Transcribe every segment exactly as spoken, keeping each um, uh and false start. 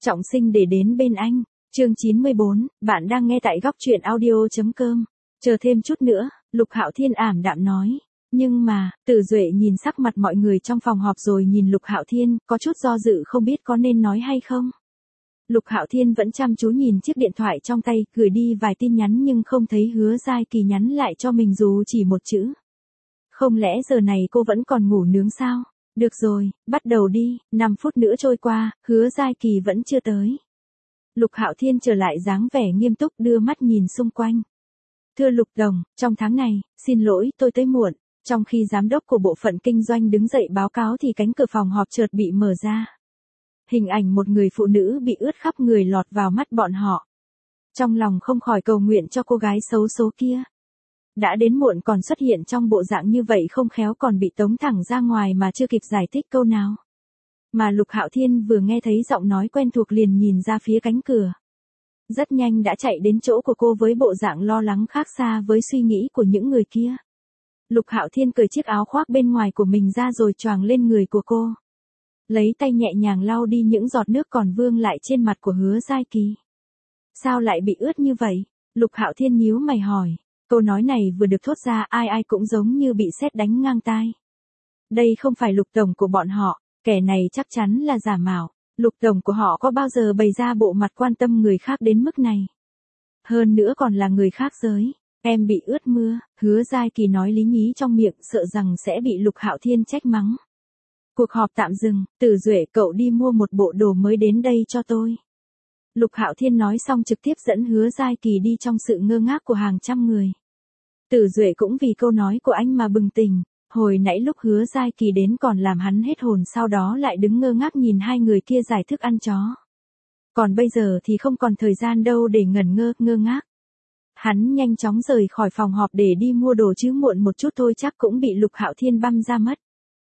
trọng sinh để đến bên anh. Chương chín mươi bốn, bạn đang nghe tại góc truyện audio chấm com. Chờ thêm chút nữa, Lục Hạo Thiên ảm đạm nói. Nhưng mà, Tử Duệ nhìn sắc mặt mọi người trong phòng họp rồi nhìn Lục Hạo Thiên, có chút do dự không biết có nên nói hay không. Lục Hạo Thiên vẫn chăm chú nhìn chiếc điện thoại trong tay, gửi đi vài tin nhắn nhưng không thấy Hứa Giai Kỳ nhắn lại cho mình dù chỉ một chữ. Không lẽ giờ này cô vẫn còn ngủ nướng sao? Được rồi, bắt đầu đi. năm phút nữa trôi qua, Hứa Giai Kỳ vẫn chưa tới. Lục Hạo Thiên trở lại dáng vẻ nghiêm túc đưa mắt nhìn xung quanh. Thưa Lục Tổng, trong tháng này, xin lỗi tôi tới muộn. Trong khi giám đốc của bộ phận kinh doanh đứng dậy báo cáo thì cánh cửa phòng họp chợt bị mở ra. Hình ảnh một người phụ nữ bị ướt khắp người lọt vào mắt bọn họ. Trong lòng không khỏi cầu nguyện cho cô gái xấu số kia. Đã đến muộn còn xuất hiện trong bộ dạng như vậy không khéo còn bị tống thẳng ra ngoài mà chưa kịp giải thích câu nào. Mà Lục Hạo Thiên vừa nghe thấy giọng nói quen thuộc liền nhìn ra phía cánh cửa. Rất nhanh đã chạy đến chỗ của cô với bộ dạng lo lắng khác xa với suy nghĩ của những người kia. Lục Hạo Thiên cởi chiếc áo khoác bên ngoài của mình ra rồi choàng lên người của cô. Lấy tay nhẹ nhàng lau đi những giọt nước còn vương lại trên mặt của Hứa Giai Kỳ. Sao lại bị ướt như vậy? Lục Hạo Thiên nhíu mày hỏi. Câu nói này vừa được thốt ra ai ai cũng giống như bị sét đánh ngang tai. Đây không phải Lục Tổng của bọn họ, kẻ này chắc chắn là giả mạo. Lục Tổng của họ có bao giờ bày ra bộ mặt quan tâm người khác đến mức này? Hơn nữa còn là người khác giới. Em bị ướt mưa, Hứa Giai Kỳ nói lý nhí trong miệng sợ rằng sẽ bị Lục Hạo Thiên trách mắng. Cuộc họp tạm dừng, Tử Duệ cậu đi mua một bộ đồ mới đến đây cho tôi. Lục Hạo Thiên nói xong trực tiếp dẫn Hứa Giai Kỳ đi trong sự ngơ ngác của hàng trăm người. Tử Duệ cũng vì câu nói của anh mà bừng tỉnh, hồi nãy lúc Hứa Giai Kỳ đến còn làm hắn hết hồn sau đó lại đứng ngơ ngác nhìn hai người kia giải thức ăn chó. Còn bây giờ thì không còn thời gian đâu để ngẩn ngơ, ngơ ngác. Hắn nhanh chóng rời khỏi phòng họp để đi mua đồ chứ muộn một chút thôi chắc cũng bị Lục Hạo Thiên băm ra mất.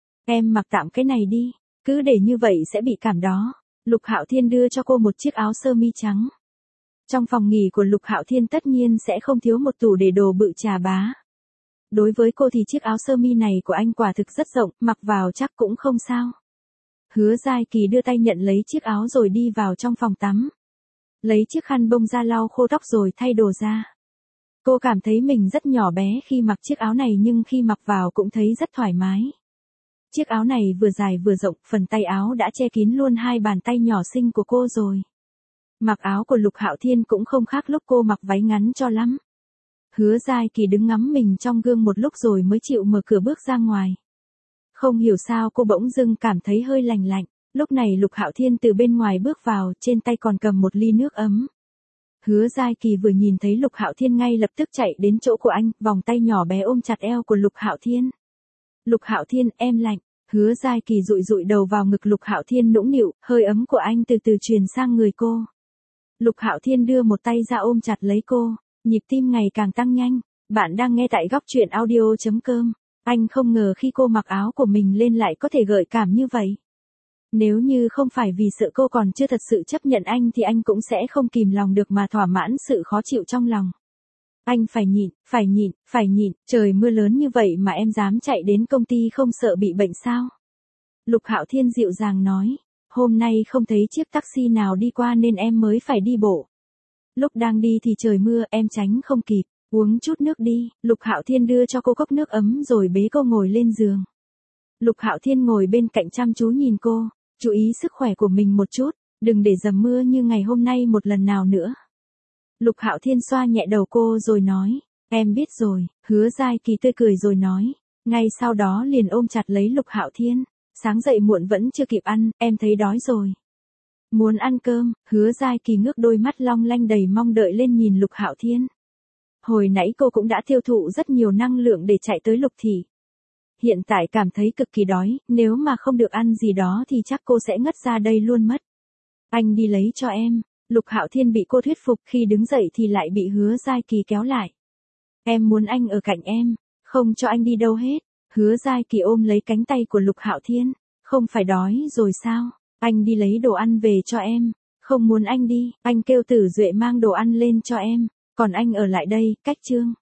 Em mặc tạm cái này đi, cứ để như vậy sẽ bị cảm đó. Lục Hạo Thiên đưa cho cô một chiếc áo sơ mi trắng. Trong phòng nghỉ của Lục Hạo Thiên tất nhiên sẽ không thiếu một tủ để đồ bự chà bá. Đối với cô thì chiếc áo sơ mi này của anh quả thực rất rộng, mặc vào chắc cũng không sao. Hứa Giai Kỳ đưa tay nhận lấy chiếc áo rồi đi vào trong phòng tắm. Lấy chiếc khăn bông ra lau khô tóc rồi thay đồ ra. Cô cảm thấy mình rất nhỏ bé khi mặc chiếc áo này nhưng khi mặc vào cũng thấy rất thoải mái. Chiếc áo này vừa dài vừa rộng, phần tay áo đã che kín luôn hai bàn tay nhỏ xinh của cô rồi. Mặc áo của Lục Hạo Thiên cũng không khác lúc cô mặc váy ngắn cho lắm. Hứa Giai Kỳ đứng ngắm mình trong gương một lúc rồi mới chịu mở cửa bước ra ngoài. Không hiểu sao cô bỗng dưng cảm thấy hơi lành lạnh. Lúc này Lục Hạo Thiên từ bên ngoài bước vào, trên tay còn cầm một ly nước ấm. Hứa Giai Kỳ vừa nhìn thấy Lục Hạo Thiên ngay lập tức chạy đến chỗ của anh, vòng tay nhỏ bé ôm chặt eo của Lục Hạo Thiên. Lục Hạo Thiên, em lạnh. Hứa Giai Kỳ dụi dụi đầu vào ngực Lục Hạo Thiên nũng nịu, hơi ấm của anh từ từ truyền sang người cô. Lục Hạo Thiên đưa một tay ra ôm chặt lấy cô, nhịp tim ngày càng tăng nhanh. Bạn đang nghe tại góc truyện audio chấm com. Anh không ngờ khi cô mặc áo của mình lên lại có thể gợi cảm như vậy. Nếu như không phải vì sợ cô còn chưa thật sự chấp nhận anh thì anh cũng sẽ không kìm lòng được mà thỏa mãn sự khó chịu trong lòng. Anh phải nhịn, phải nhịn, phải nhịn, trời mưa lớn như vậy mà em dám chạy đến công ty không sợ bị bệnh sao? Lục Hạo Thiên dịu dàng nói, hôm nay không thấy chiếc taxi nào đi qua nên em mới phải đi bộ. Lúc đang đi thì trời mưa em tránh không kịp, uống chút nước đi. Lục Hạo Thiên đưa cho cô cốc nước ấm rồi bế cô ngồi lên giường. Lục Hạo Thiên ngồi bên cạnh chăm chú nhìn cô, chú ý sức khỏe của mình một chút, đừng để dầm mưa như ngày hôm nay một lần nào nữa. Lục Hạo Thiên xoa nhẹ đầu cô rồi nói, em biết rồi. Hứa Giai Kỳ tươi cười rồi nói, ngay sau đó liền ôm chặt lấy Lục Hạo Thiên. Sáng dậy muộn vẫn chưa kịp ăn, em thấy đói rồi. Muốn ăn cơm? Hứa Giai Kỳ ngước đôi mắt long lanh đầy mong đợi lên nhìn Lục Hạo Thiên. Hồi nãy cô cũng đã tiêu thụ rất nhiều năng lượng để chạy tới Lục thị. Hiện tại cảm thấy cực kỳ đói, nếu mà không được ăn gì đó thì chắc cô sẽ ngất ra đây luôn mất. Anh đi lấy cho em. Lục Hạo Thiên bị cô thuyết phục, khi đứng dậy thì lại bị Hứa Giai Kỳ kéo lại. Em muốn anh ở cạnh em, không cho anh đi đâu hết. Hứa Giai Kỳ ôm lấy cánh tay của Lục Hạo Thiên, không phải đói rồi sao? Anh đi lấy đồ ăn về cho em. Không muốn anh đi, anh kêu Tử Duệ mang đồ ăn lên cho em, còn anh ở lại đây, cách Trương.